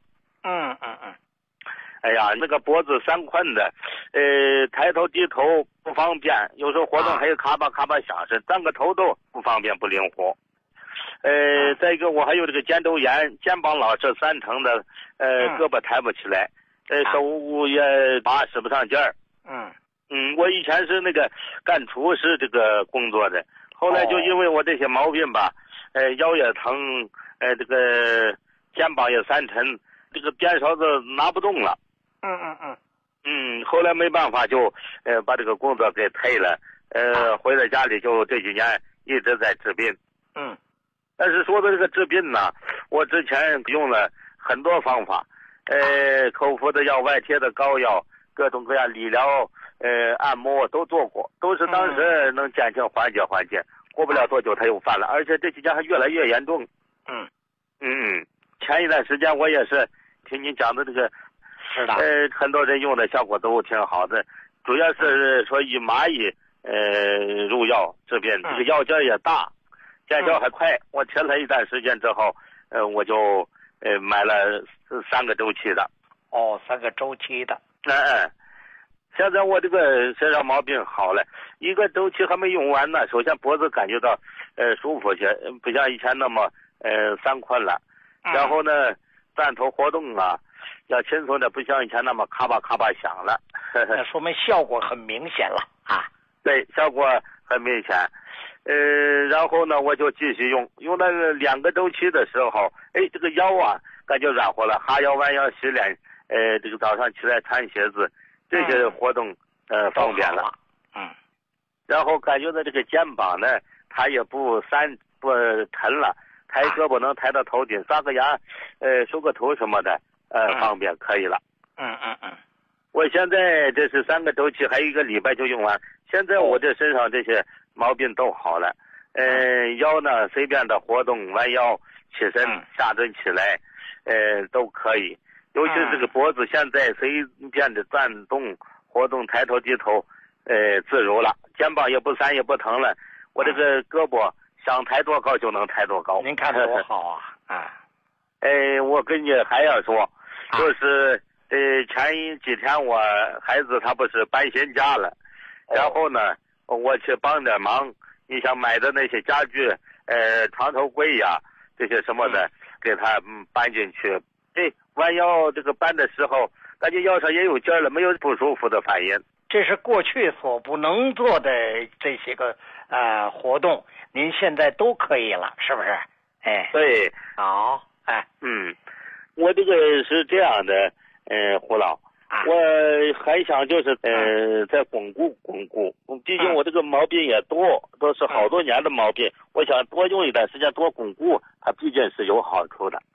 哎呀，那个脖子3困的，抬头低头不方便，有时候活动还有咔吧咔吧响声，转个头都不方便不灵活。再一个我还有这个肩周炎，肩膀老是3层的，胳膊抬不起来，手也使不上劲儿。我以前是那个干厨师这个工作的，后来就因为我这些毛病吧，腰也疼，这个肩膀也3沉，这个颠勺子拿不动了。后来没办法就把这个工作给退了，回到家里就这几年一直在治病。但是说的这个治病呢，我之前用了很多方法，口服的药、外贴的膏药，各种各样理疗，按摩都做过，都是当时能减轻缓解。过不了多久它又犯了，而且这几年还越来越严重。前一段时间我也是听你讲的这个， 是的， 很多人用的效果都挺好的，主要是说以蚂蚁入药治病，这个药劲也大，见效还快。我贴了一段时间之后，我就买了3个周期的。 3个周期的。 现在我这个身上毛病好了，1个周期还没用完呢。首先脖子感觉到舒服些，不像以前那么3困了。然后呢，站头活动啊，要轻松的，不像以前那么咔吧咔吧响了。 那说明效果很明显了啊。 对，效果很明显。然后呢，我就继续用到2个周期的时候，这个腰啊感觉软和了，哈腰弯腰洗脸，这个早上起来穿鞋子，这些活动方便了。然后感觉到这个肩膀呢，它也不疼了，抬胳膊能抬到头顶，刷个牙，梳个头什么的，方便可以了。我现在这是3个周期，还有1个礼拜就用完。现在我这身上这些毛病都好了，腰呢随便的活动，弯腰起身下蹲起来，都可以。尤其是这个脖子，现在随便的转动活动，抬头低头，自如了。肩膀也不酸也不疼了，我这个胳膊想抬多高就能抬多高。 您看多好啊！ 我跟你还要说，就是前几天我孩子他不是搬新家了，然后呢我去帮点忙，你想买的那些家具，床头柜呀这些什么的，给他搬进去。弯腰这个搬的时候，感觉腰上也有劲儿了，没有不舒服的反应。 这是过去所不能做的这些个活动，您现在都可以了，是不是？ 对， 好， 我这个是这样的，胡老，我还想就是再巩固，毕竟我这个毛病也多，都是好多年的毛病，我想多用一段时间多巩固，它毕竟是有好处的。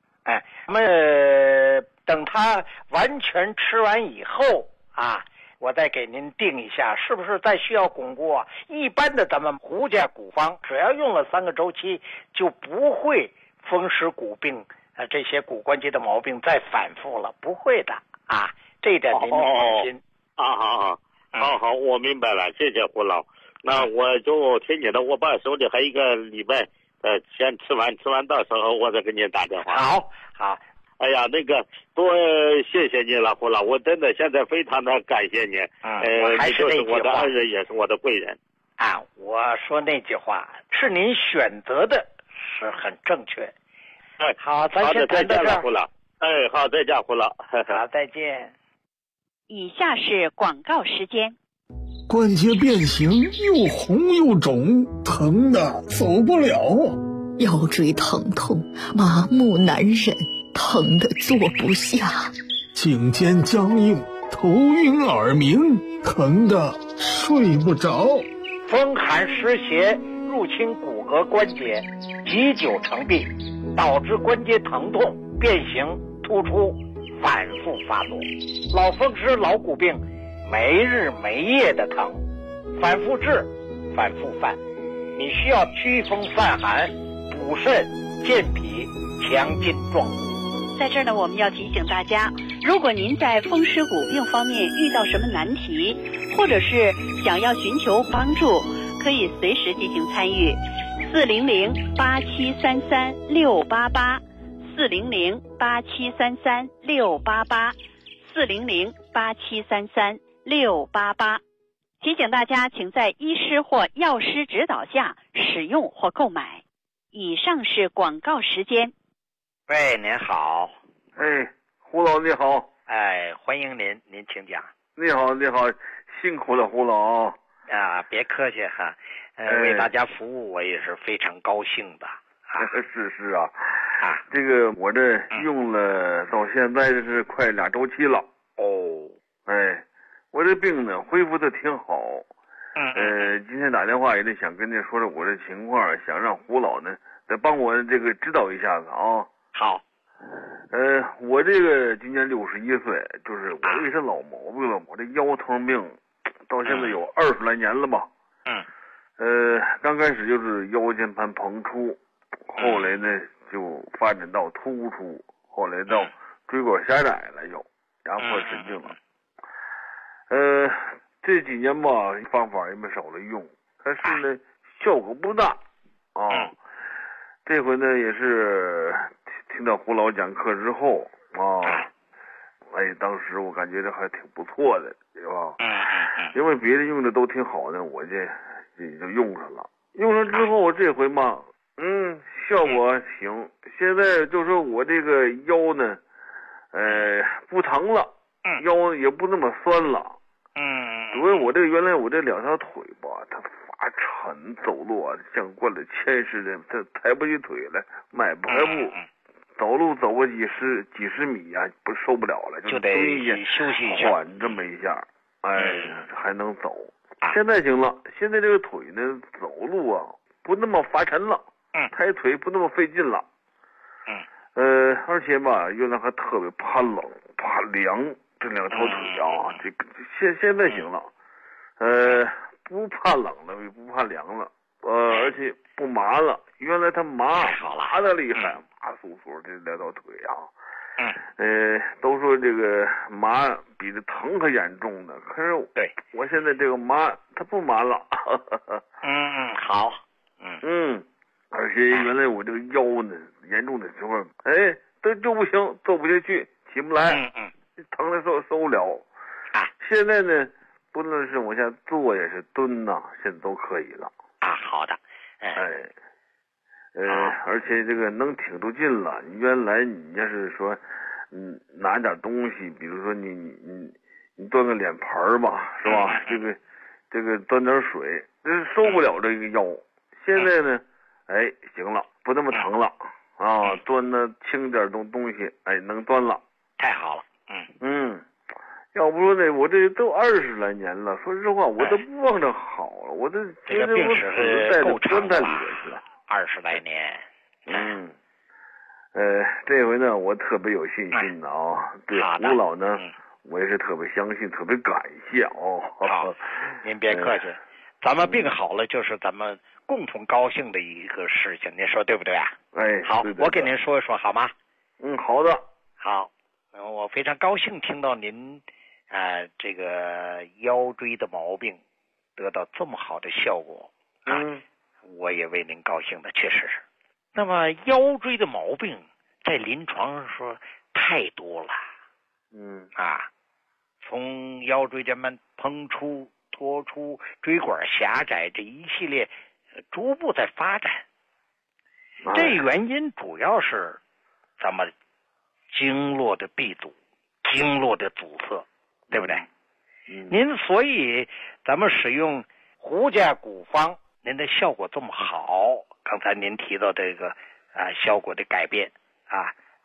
等它完全吃完以后我再给您定一下，是不是再需要巩固啊？一般的咱们胡家古方，只要用了3个周期，就不会风湿骨病这些骨关节的毛病再反复了，不会的这一点您放心。 好，我明白了，谢谢胡老。那我就听你的，我把手里还1个礼拜，先吃完到时候我再给你打电话。 好。 哎呀，那个多谢谢你了，胡老，我真的现在非常的感谢你。你就是我的恩人，也是我的贵人。 我说那句话是您选择的，是很正确。好，咱先谈到这儿。 胡老，好，再见，胡老。 好，再见。 以下是广告时间。 关节变形，又红又肿，疼的走不了啊！ 腰椎疼痛，麻木难忍， 疼得坐不下， 颈肩僵硬，头晕耳鸣，疼得睡不着。 风寒湿邪入侵骨骼关节，积久成病，导致关节疼痛、变形、突出，反复发作。老风湿、老骨病，没日没夜的疼，反复治，反复犯。你需要驱风散寒、补肾、健脾、强筋壮骨。 在这儿呢，我们要提醒大家，如果您在风湿骨病方面遇到什么难题，或者是想要寻求帮助，可以随时进行参与。400-8733-688 400-8733-688 400-8733-688。提醒大家，请在医师或药师指导下使用或购买。以上是广告时间。 喂，您好。 胡老你好。 欢迎您，您请讲。 你好，辛苦了胡老。 啊，别客气哈。为大家服务我也是非常高兴的。 是啊。这个我这用了到现在这是快2周期了。我这病呢恢复的挺好。今天打电话也得想跟您说说我这情况，想让胡老呢再帮我这个指导一下子啊。 好。 我这个今年61岁，就是我这是老毛病了，我这腰疼病到现在有20来年了吧。刚开始就是腰间盘膨出，后来呢就发展到突出，后来到椎管狭窄了，又压迫神经了。这几年吧，方法也没少了用，但是呢效果不大啊。这回呢也是听到胡老讲课之后啊，当时我感觉这还挺不错的，对吧？因为别人用的都挺好的，我这也就用上了。用上之后，这回嘛，效果行。现在就说我这个腰呢，不疼了，腰也不那么酸了。因为我这个原来我这2条腿吧，它发沉，走路啊像灌了铅似的，它抬不起腿来，迈不开步，走路走个几十米啊，不受不了了， 就得休息一下， 缓这么一下，还能走。现在行了，现在这个腿呢，走路啊不那么发沉了，抬腿不那么费劲了，而且吧，原来还特别怕冷怕凉。这2条腿啊，现在行了，不怕冷了，也不怕凉了，而且不麻了。原来它麻的厉害，麻酥酥这2条腿啊，都说这个麻比这疼还严重呢。可是我现在这个麻它不麻了。 好， 而且原来我这个腰呢严重的时候，就不行，坐不下去，起不来。疼的受不了。现在呢，不论是往下坐也是蹲呐，现在都可以了。 好的。 而且这个能挺住劲了。原来你要是说，拿点东西，比如说你端个脸盆吧，是吧？这个端点水，这受不了这个腰。现在呢，行了，不那么疼了啊，端的轻点东西，能端了。 太好了。 要不说呢，我这都20来年了，说实话，我都不往这好了，我这这个病史是够长的了，20来年。 这回呢，我特别有信心的啊，对胡老呢，我也是特别相信，特别感谢哦。 好，您别客气，咱们病好了就是咱们共同高兴的一个事情，您说对不对啊？好，我给您说一说好吗？ 好的。 好，我非常高兴听到您这个腰椎的毛病得到这么好的效果我也为您高兴的，确实是。那么腰椎的毛病在临床上说太多了，从腰椎间盘膨出、脱出、椎管狭窄这一系列逐步在发展。这原因主要是咱们经络的闭阻、经络的阻塞，对不对？您所以咱们使用胡家古方，您的效果这么好，刚才您提到这个效果的改变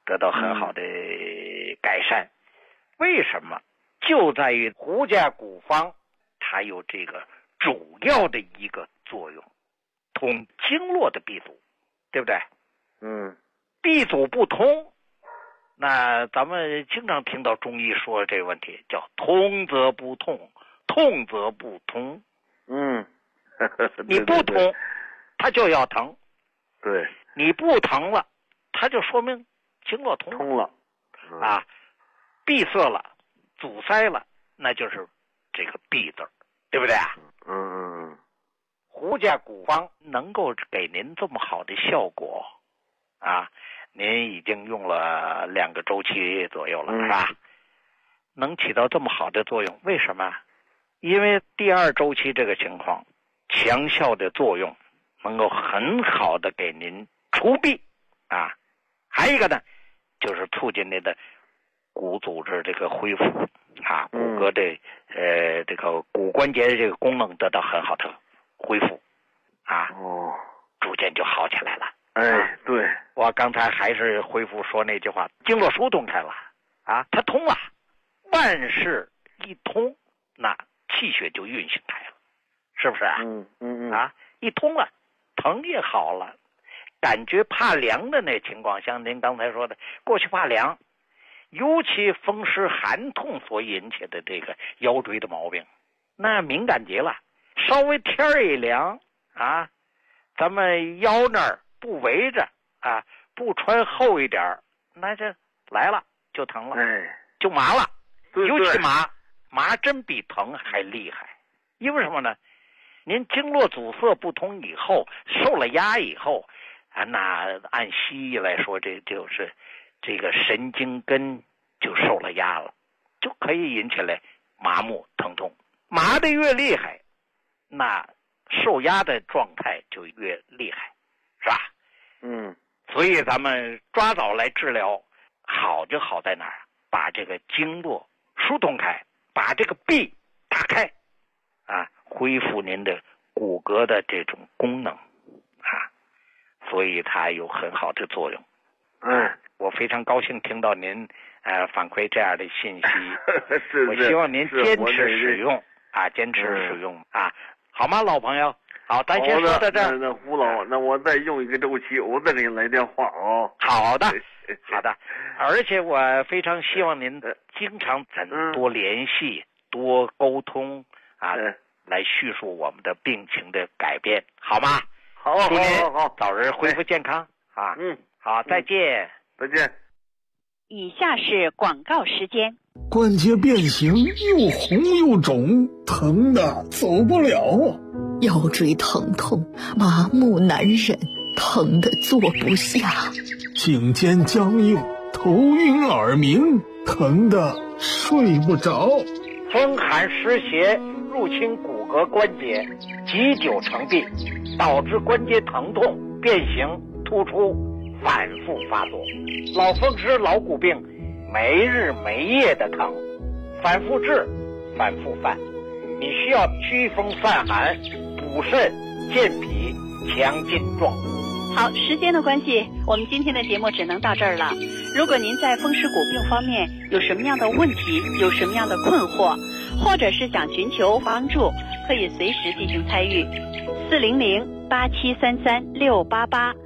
得到很好的改善。为什么？就在于胡家古方它有这个主要的一个作用，通经络的闭阻，对不对？闭阻不通，那咱们经常听到中医说这个问题，叫通则不痛，痛则不通。你不通，它就要疼。 对， 你不疼了，它就说明经络通了， 闭塞了，阻塞了，那就是这个闭字，对不对啊？胡家古方能够给您这么好的效果您已经用了2个周期左右了，是吧？能起到这么好的作用，为什么？因为第2周期这个情况，强效的作用能够很好的给您除痹还有一个呢，就是促进您的骨组织这个恢复骨骼的这个骨关节的这个功能得到很好的恢复逐渐就好起来了。 对， 我刚才还是恢复说那句话，经络疏通开了它通了，万事一通，那气血就运行开了，是不是一通了，疼也好了，感觉怕凉的那情况，像您刚才说的，过去怕凉，尤其风湿寒痛所引起的这个腰椎的毛病，那敏感极了，稍微天儿一凉咱们腰那儿不围着不穿厚一点，那这来了就疼了，就麻了。尤其麻真比疼还厉害。因为什么呢？您经络阻塞不通以后，受了压以后那按西医来说，这就是这个神经根就受了压了，就可以引起来麻木疼痛。麻的越厉害，那受压的状态就越厉害，是吧？所以咱们抓早来治疗，好就好在哪儿？把这个经络疏通开，把这个壁打开恢复您的骨骼的这种功能所以它有很好的作用。我非常高兴听到您反馈这样的信息。我希望您坚持使用坚持使用好吗，老朋友？好，咱先说到这儿。 那胡老，那我再用1个周期，我再给您来电话好的，好的。而且我非常希望您经常多联系、多沟通来叙述我们的病情的改变，好吗？ 好， 祝您早日恢复健康好，再见。 再见。 以下是广告时间。 关节变形，又红又肿，疼的走不了腰椎疼痛，麻木难忍，疼得坐不下； 颈肩僵硬，头晕耳鸣，疼得睡不着； 风寒湿邪入侵骨骼关节，积久成病，导致关节疼痛、变形、突出，反复发作。老风湿、老骨病，没日没夜的疼，反复治，反复犯。你需要祛风散寒、补肾、健脾、强筋壮骨。 好，时间的关系，我们今天的节目只能到这儿了。如果您在风湿骨病方面有什么样的问题，有什么样的困惑，或者是想寻求帮助，可以随时进行参与。400-8733-688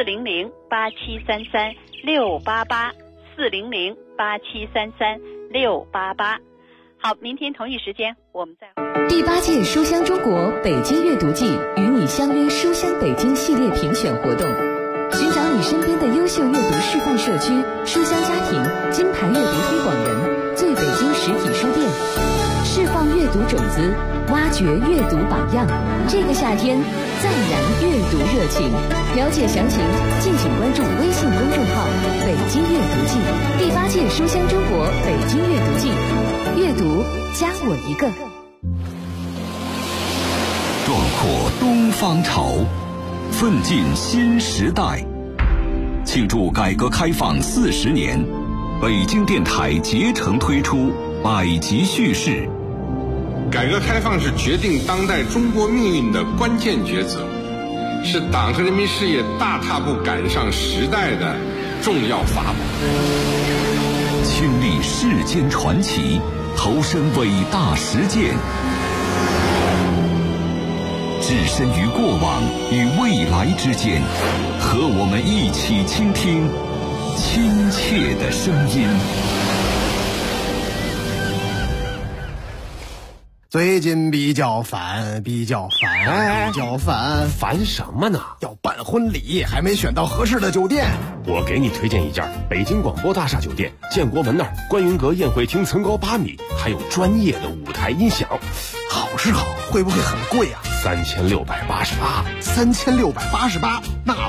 400-8733-688 400-8733-688。好，明天同一时间我们再会。 第8届书香中国北京阅读季与你相约书香北京系列评选活动，寻找你身边的优秀阅读示范社区、书香家庭、金牌阅读推广人、最北京实体书店，释放阅读种子，挖掘阅读榜样。这个夏天再燃阅读热情。了解详情，敬请关注微信公众号“北京阅读季”。第8届书香中国北京阅读季，阅读加我一个。 壮阔东方潮，奋进新时代。庆祝改革开放40年，北京电台竭诚推出百集叙事。 改革开放是决定当代中国命运的关键抉择，是党和人民事业大踏步赶上时代的重要法宝。 亲历世间传奇，投身伟大实践，置身于过往与未来之间，和我们一起倾听亲切的声音。 最近比较烦， 烦什么呢？ 要办婚礼，还没选到合适的酒店。 我给你推荐一家北京广播大厦酒店，建国门那儿观云阁宴会厅层高8米，还有专业的舞台音响。 好是好，会不会很贵啊？ 3688。 3688，那